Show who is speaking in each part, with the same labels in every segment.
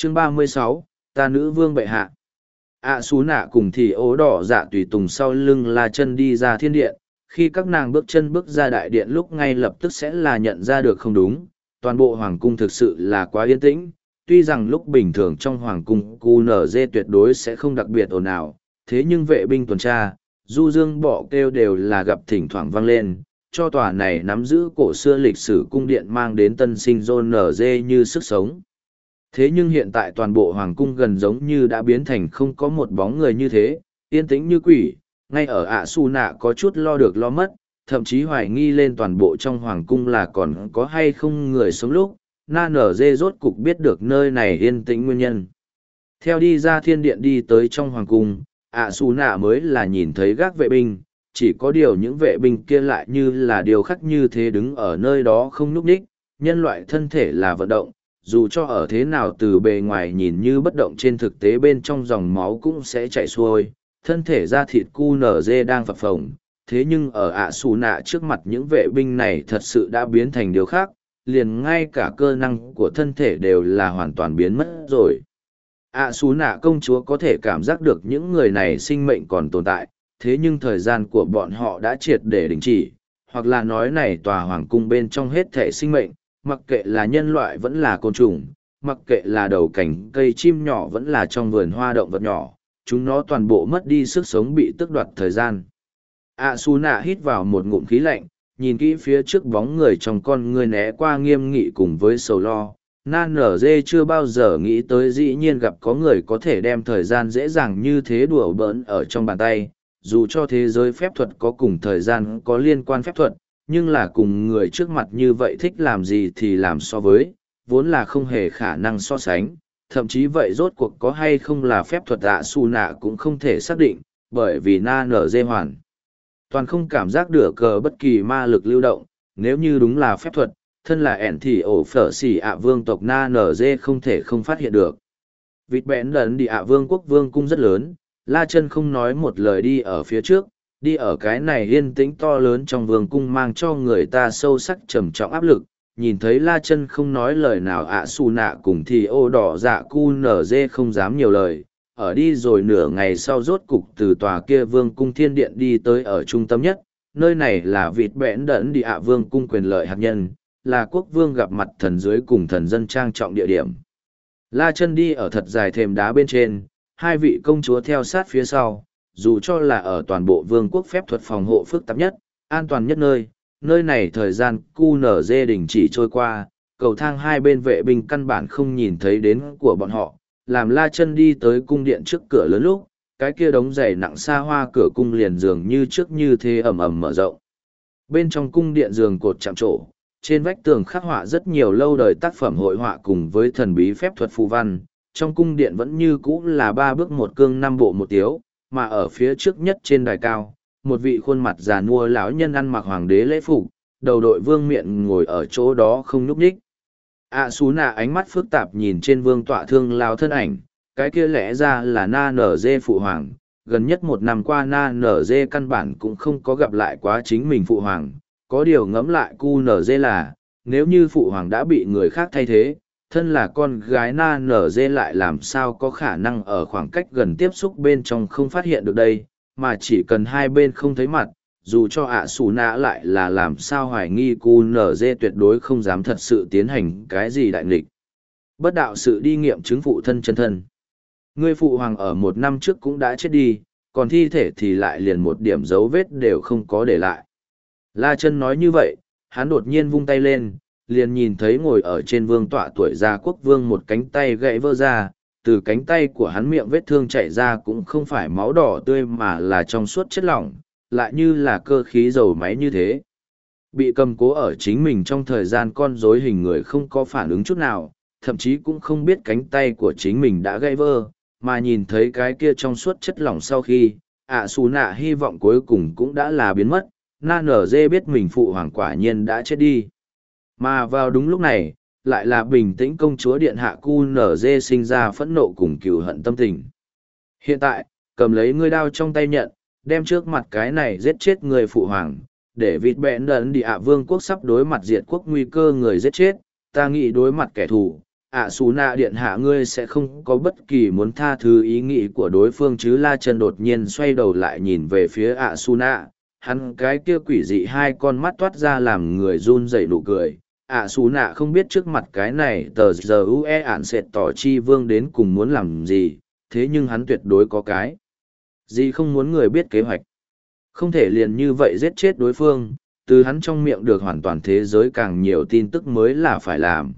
Speaker 1: Chương 36, ta nữ vương bệ hạ. Xú nạ cùng thì ố đỏ dạ tùy tùng sau lưng La Chân đi ra thiên điện. Khi các nàng bước chân bước ra đại điện lúc ngay lập tức sẽ là nhận ra được không đúng, toàn bộ hoàng cung thực sự là quá yên tĩnh. Tuy rằng lúc bình thường trong hoàng cung QNZ tuyệt đối sẽ không đặc biệt ồn ào, thế nhưng vệ binh tuần tra, du dương bọ kêu đều là gặp thỉnh thoảng vang lên, cho tòa này nắm giữ cổ xưa lịch sử cung điện mang đến tân sinh NG như sức sống. Thế nhưng hiện tại toàn bộ hoàng cung gần giống như đã biến thành không có một bóng người như thế, yên tĩnh như quỷ, ngay ở Su nạ có chút lo được lo mất, thậm chí hoài nghi lên toàn bộ trong hoàng cung là còn có hay không người sống lúc, NG rốt cục biết được nơi này yên tĩnh nguyên nhân. Theo đi ra thiên điện đi tới trong hoàng cung, Su nạ mới là nhìn thấy gác vệ binh, chỉ có điều những vệ binh kia lại như là điều khắc như thế đứng ở nơi đó không nhúc nhích, nhân loại thân thể là vận động, dù cho ở thế nào từ bề ngoài nhìn như bất động trên thực tế bên trong dòng máu cũng sẽ chảy xuôi, thân thể da thịt QNZ đang phập phồng, thế nhưng ở Su nạ trước mặt những vệ binh này thật sự đã biến thành điều khác, liền ngay cả cơ năng của thân thể đều là hoàn toàn biến mất rồi. Su nạ công chúa có thể cảm giác được những người này sinh mệnh còn tồn tại, thế nhưng thời gian của bọn họ đã triệt để đình chỉ, hoặc là nói này tòa hoàng cung bên trong hết thể sinh mệnh, mặc kệ là nhân loại vẫn là côn trùng, mặc kệ là đầu cảnh cây chim nhỏ vẫn là trong vườn hoa động vật nhỏ, chúng nó toàn bộ mất đi sức sống bị tước đoạt thời gian. Su nạ hít vào một ngụm khí lạnh, nhìn kỹ phía trước bóng người trong con người né qua nghiêm nghị cùng với sầu lo. NG chưa bao giờ nghĩ tới dĩ nhiên gặp có người có thể đem thời gian dễ dàng như thế đùa bỡn ở trong bàn tay, dù cho thế giới phép thuật có cùng thời gian có liên quan phép thuật, nhưng là cùng người trước mặt như vậy thích làm gì thì làm so với, vốn là không hề khả năng so sánh, thậm chí vậy rốt cuộc có hay không là phép thuật Su nạ cũng không thể xác định, bởi vì NG hoàn toàn không cảm giác được bất kỳ ma lực lưu động, nếu như đúng là phép thuật, thân là ẻn thì ổ phở xỉ vương tộc NG không thể không phát hiện được. Vịt bẽn đần đi vương quốc vương cung rất lớn, La Chân không nói một lời đi ở phía trước, đi ở cái này yên tĩnh to lớn trong vương cung mang cho người ta sâu sắc trầm trọng áp lực, nhìn thấy La Chân không nói lời nào Su nạ cùng thì ô đỏ dạ QNZ không dám nhiều lời, ở đi rồi nửa ngày sau rốt cục từ tòa kia vương cung thiên điện đi tới ở trung tâm nhất, nơi này là vịt bẽn đẫn đi vương cung quyền lợi hạt nhân, là quốc vương gặp mặt thần dưới cùng thần dân trang trọng địa điểm. La Chân đi ở thật dài thềm đá bên trên, hai vị công chúa theo sát phía sau, dù cho là ở toàn bộ vương quốc phép thuật phòng hộ phức tạp nhất, an toàn nhất nơi này thời gian QNZ đình chỉ trôi qua, cầu thang hai bên vệ binh căn bản không nhìn thấy đến của bọn họ, làm La Chân đi tới cung điện trước cửa lớn lúc, cái kia đống giày nặng xa hoa cửa cung liền dường như trước như thế ầm ầm mở rộng. Bên trong cung điện giường cột chạm trổ, trên vách tường khắc họa rất nhiều lâu đời tác phẩm hội họa cùng với thần bí phép thuật phù văn, trong cung điện vẫn như cũ là 3 bước một cương 5 bộ một tiếu, mà ở phía trước nhất trên đài cao, một vị khuôn mặt già nua lão nhân ăn mặc hoàng đế lễ phục, đầu đội vương miện ngồi ở chỗ đó không nhúc nhích. Su nạ ánh mắt phức tạp nhìn trên vương tọa thương lão thân ảnh, cái kia lẽ ra là NG phụ hoàng, gần nhất 1 năm qua NG căn bản cũng không có gặp lại quá chính mình phụ hoàng, có điều ngẫm lại QNZ là, nếu như phụ hoàng đã bị người khác thay thế, thân là con gái NG lại làm sao có khả năng ở khoảng cách gần tiếp xúc bên trong không phát hiện được đây, mà chỉ cần hai bên không thấy mặt, dù cho Su nạ lại là làm sao hoài nghi QNZ tuyệt đối không dám thật sự tiến hành cái gì đại nghịch. Bất đạo sự đi nghiệm chứng phụ thân chân thân. Người phụ hoàng ở 1 năm trước cũng đã chết đi, còn thi thể thì lại liền một điểm dấu vết đều không có để lại. La Chân nói như vậy, hắn đột nhiên vung tay lên, liền nhìn thấy ngồi ở trên vương tọa tuổi già quốc vương một cánh tay gãy vỡ ra, từ cánh tay của hắn miệng vết thương chảy ra cũng không phải máu đỏ tươi mà là trong suốt chất lỏng, lại như là cơ khí dầu máy như thế. Bị cầm cố ở chính mình trong thời gian con rối hình người không có phản ứng chút nào, thậm chí cũng không biết cánh tay của chính mình đã gãy vỡ, mà nhìn thấy cái kia trong suốt chất lỏng sau khi, Su nạ hy vọng cuối cùng cũng đã là biến mất, NG biết mình phụ hoàng quả nhiên đã chết đi. Mà vào đúng lúc này, lại là bình tĩnh công chúa điện hạ QNZ sinh ra phẫn nộ cùng cừu hận tâm tình. Hiện tại, cầm lấy ngươi đao trong tay nhận, đem trước mặt cái này giết chết người phụ hoàng, để vịt bẽn đần đi vương quốc sắp đối mặt diệt quốc nguy cơ người giết chết, ta nghĩ đối mặt kẻ thù, ạ xù nạ điện hạ ngươi sẽ không có bất kỳ muốn tha thứ ý nghĩ của đối phương chứ. La chân đột nhiên xoay đầu lại nhìn về phía ạ xù nạ, hắn cái kia quỷ dị hai con mắt toát ra làm người run rẩy nụ cười. ạ xù nạ không biết trước mặt cái này tờ giờ ue ạn sệt tỏ chi vương đến cùng muốn làm gì, thế nhưng hắn tuyệt đối có cái gì không muốn người biết kế hoạch. Không thể liền như vậy giết chết đối phương, từ hắn trong miệng được hoàn toàn thế giới càng nhiều tin tức mới là phải làm.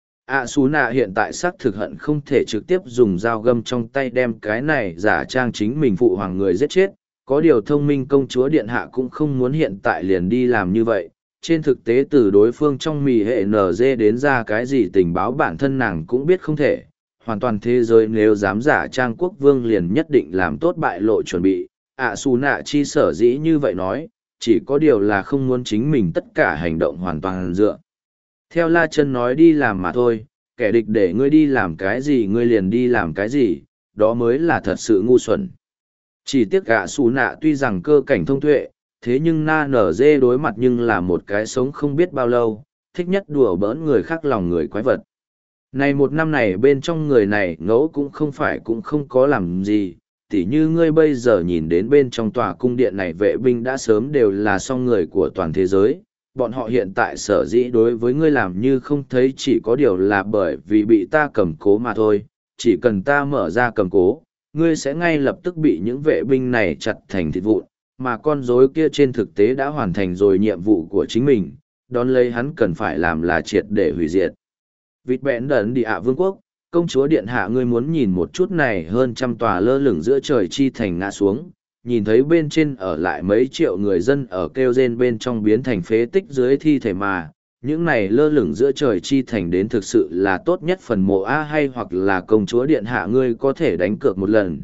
Speaker 1: ạ xù nạ hiện tại xác thực hận không thể trực tiếp dùng dao găm trong tay đem cái này giả trang chính mình phụ hoàng người giết chết. Có điều thông minh công chúa điện hạ cũng không muốn hiện tại liền đi làm như vậy. Trên thực tế từ đối phương trong mì hệ NG đến ra cái gì tình báo bản thân nàng cũng biết không thể. Hoàn toàn thế giới nếu dám giả trang quốc vương liền nhất định làm tốt bại lộ chuẩn bị. ạ xù nạ chi sở dĩ như vậy nói, chỉ có điều là không muốn chính mình tất cả hành động hoàn toàn dựa theo La Chân nói đi làm mà thôi. Kẻ địch để ngươi đi làm cái gì ngươi liền đi làm cái gì, đó mới là thật sự ngu xuẩn. Chỉ tiếc ạ xù nạ tuy rằng cơ cảnh thông tuệ, thế nhưng na nở dê đối mặt nhưng là một cái sống không biết bao lâu, thích nhất đùa bỡn người khác lòng người quái vật. Này một năm này bên trong người này ngẫu cũng không phải cũng không có làm gì, tỉ như ngươi bây giờ nhìn đến bên trong tòa cung điện này vệ binh đã sớm đều là song người của toàn thế giới. Bọn họ hiện tại sở dĩ đối với ngươi làm như không thấy chỉ có điều là bởi vì bị ta cầm cố mà thôi, chỉ cần ta mở ra cầm cố, ngươi sẽ ngay lập tức bị những vệ binh này chặt thành thịt vụn, mà con rối kia trên thực tế đã hoàn thành rồi nhiệm vụ của chính mình, đón lấy hắn cần phải làm là triệt để hủy diệt. Vịt bẹn đẩn đi ạ vương quốc, công chúa điện hạ ngươi muốn nhìn một chút này hơn trăm tòa lơ lửng giữa trời chi thành ngã xuống, nhìn thấy bên trên ở lại mấy triệu người dân ở kêu rên bên trong biến thành phế tích dưới thi thể mà, những này lơ lửng giữa trời chi thành đến thực sự là tốt nhất phần mộ A hay hoặc là công chúa điện hạ ngươi có thể đánh cược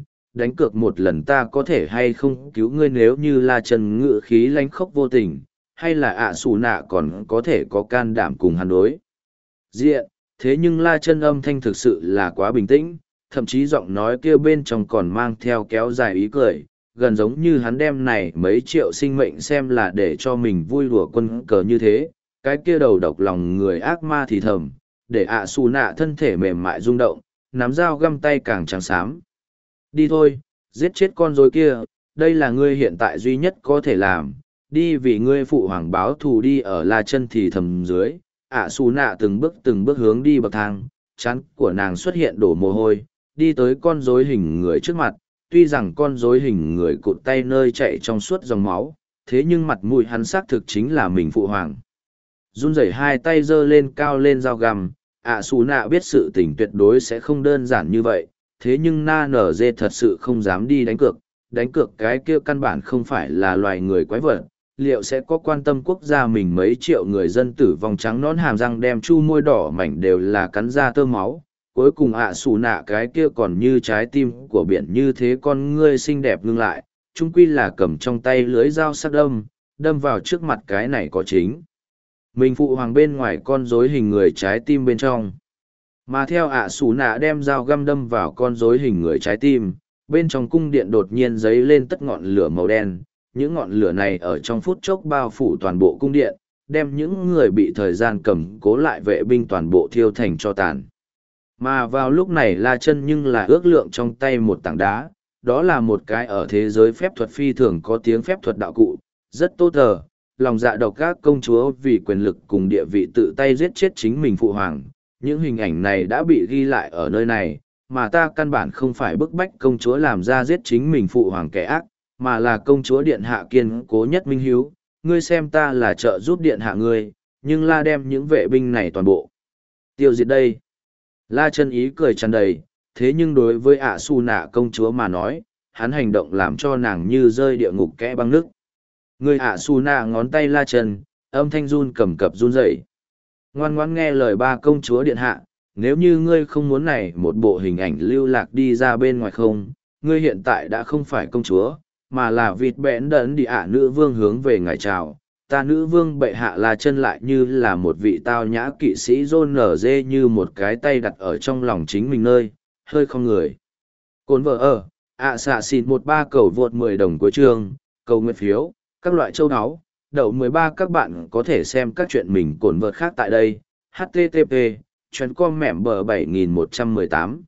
Speaker 1: một lần ta có thể hay không cứu ngươi nếu như La Chân ngự khí lánh khốc vô tình, hay là ạ xù nạ còn có thể có can đảm cùng hắn đối diện, thế nhưng La Chân âm thanh thực sự là quá bình tĩnh, thậm chí giọng nói kia bên trong còn mang theo kéo dài ý cười, gần giống như hắn đem này mấy triệu sinh mệnh xem là để cho mình vui đùa quân cờ như thế, cái kia đầu độc lòng người ác ma thì thầm, để ạ xù nạ thân thể mềm mại rung động, nắm dao găm tay càng trắng xám. Đi thôi, giết chết con rối kia, đây là ngươi hiện tại duy nhất có thể làm, đi vì ngươi phụ hoàng báo thù đi. Ở La Chân thì thầm dưới, ạ xù nạ từng bước hướng đi bậc thang, trán của nàng xuất hiện đổ mồ hôi, đi tới con rối hình người trước mặt. Tuy rằng con rối hình người cụt tay nơi chạy trong suốt dòng máu, thế nhưng mặt mũi hắn xác thực chính là mình phụ hoàng. Run rẩy hai tay giơ lên cao lên dao găm, ạ xù nạ biết sự tình tuyệt đối sẽ không đơn giản như vậy, thế nhưng na nở dê thật sự không dám đi đánh cược cái kia căn bản không phải là loài người quái vật, liệu sẽ có quan tâm quốc gia mình mấy triệu người dân tử vong trắng nón hàm răng đem chu môi đỏ mảnh đều là cắn ra tơ máu. Cuối cùng ạ xù nạ cái kia còn như trái tim của biển như thế con ngươi xinh đẹp ngưng lại, chung quy là cầm trong tay lưới dao sắc đâm vào trước mặt cái này có chính mình phụ hoàng bên ngoài con rối hình người trái tim bên trong. Mà theo ạ xù nạ đem dao găm đâm vào con rối hình người trái tim, bên trong cung điện đột nhiên dấy lên tất ngọn lửa màu đen, những ngọn lửa này ở trong phút chốc bao phủ toàn bộ cung điện, đem những người bị thời gian cầm cố lại vệ binh toàn bộ thiêu thành tro tàn. Mà vào lúc này La Chân nhưng là ước lượng trong tay một tảng đá, đó là một cái ở thế giới phép thuật phi thường có tiếng phép thuật đạo cụ, rất tốt thờ, lòng dạ độc các công chúa vì quyền lực cùng địa vị tự tay giết chết chính mình phụ hoàng. Những hình ảnh này đã bị ghi lại ở nơi này, mà ta căn bản không phải bức bách công chúa làm ra giết chính mình phụ hoàng kẻ ác, mà là công chúa điện hạ kiên cố nhất minh hiếu, ngươi xem ta là trợ giúp điện hạ ngươi, nhưng La đem những vệ binh này toàn bộ tiêu diệt đây. La Chân ý cười tràn đầy, thế nhưng đối với ạ xù nạ công chúa mà nói, hắn hành động làm cho nàng như rơi địa ngục kẽ băng nước. Người ạ xù nạ ngón tay La Chân, âm thanh run cầm cập run rẩy. Ngoan ngoãn nghe lời ba công chúa điện hạ, nếu như ngươi không muốn này một bộ hình ảnh lưu lạc đi ra bên ngoài không, ngươi hiện tại đã không phải công chúa, mà là vịt bẽn đẫn đi ạ nữ vương hướng về ngài chào. Ta nữ vương bệ hạ La Chân lại như là một vị tao nhã kỵ sĩ rôn nở dê như một cái tay đặt ở trong lòng chính mình nơi, hơi không người. Cồn vợ ở, xạ xịt 13 cầu vượt 10 đồng cuối chương, cầu nguyện phiếu, các loại châu áo, đậu 13 các bạn có thể xem các chuyện mình cồn vợt khác tại đây, http chuyến com mẻm bờ 7118.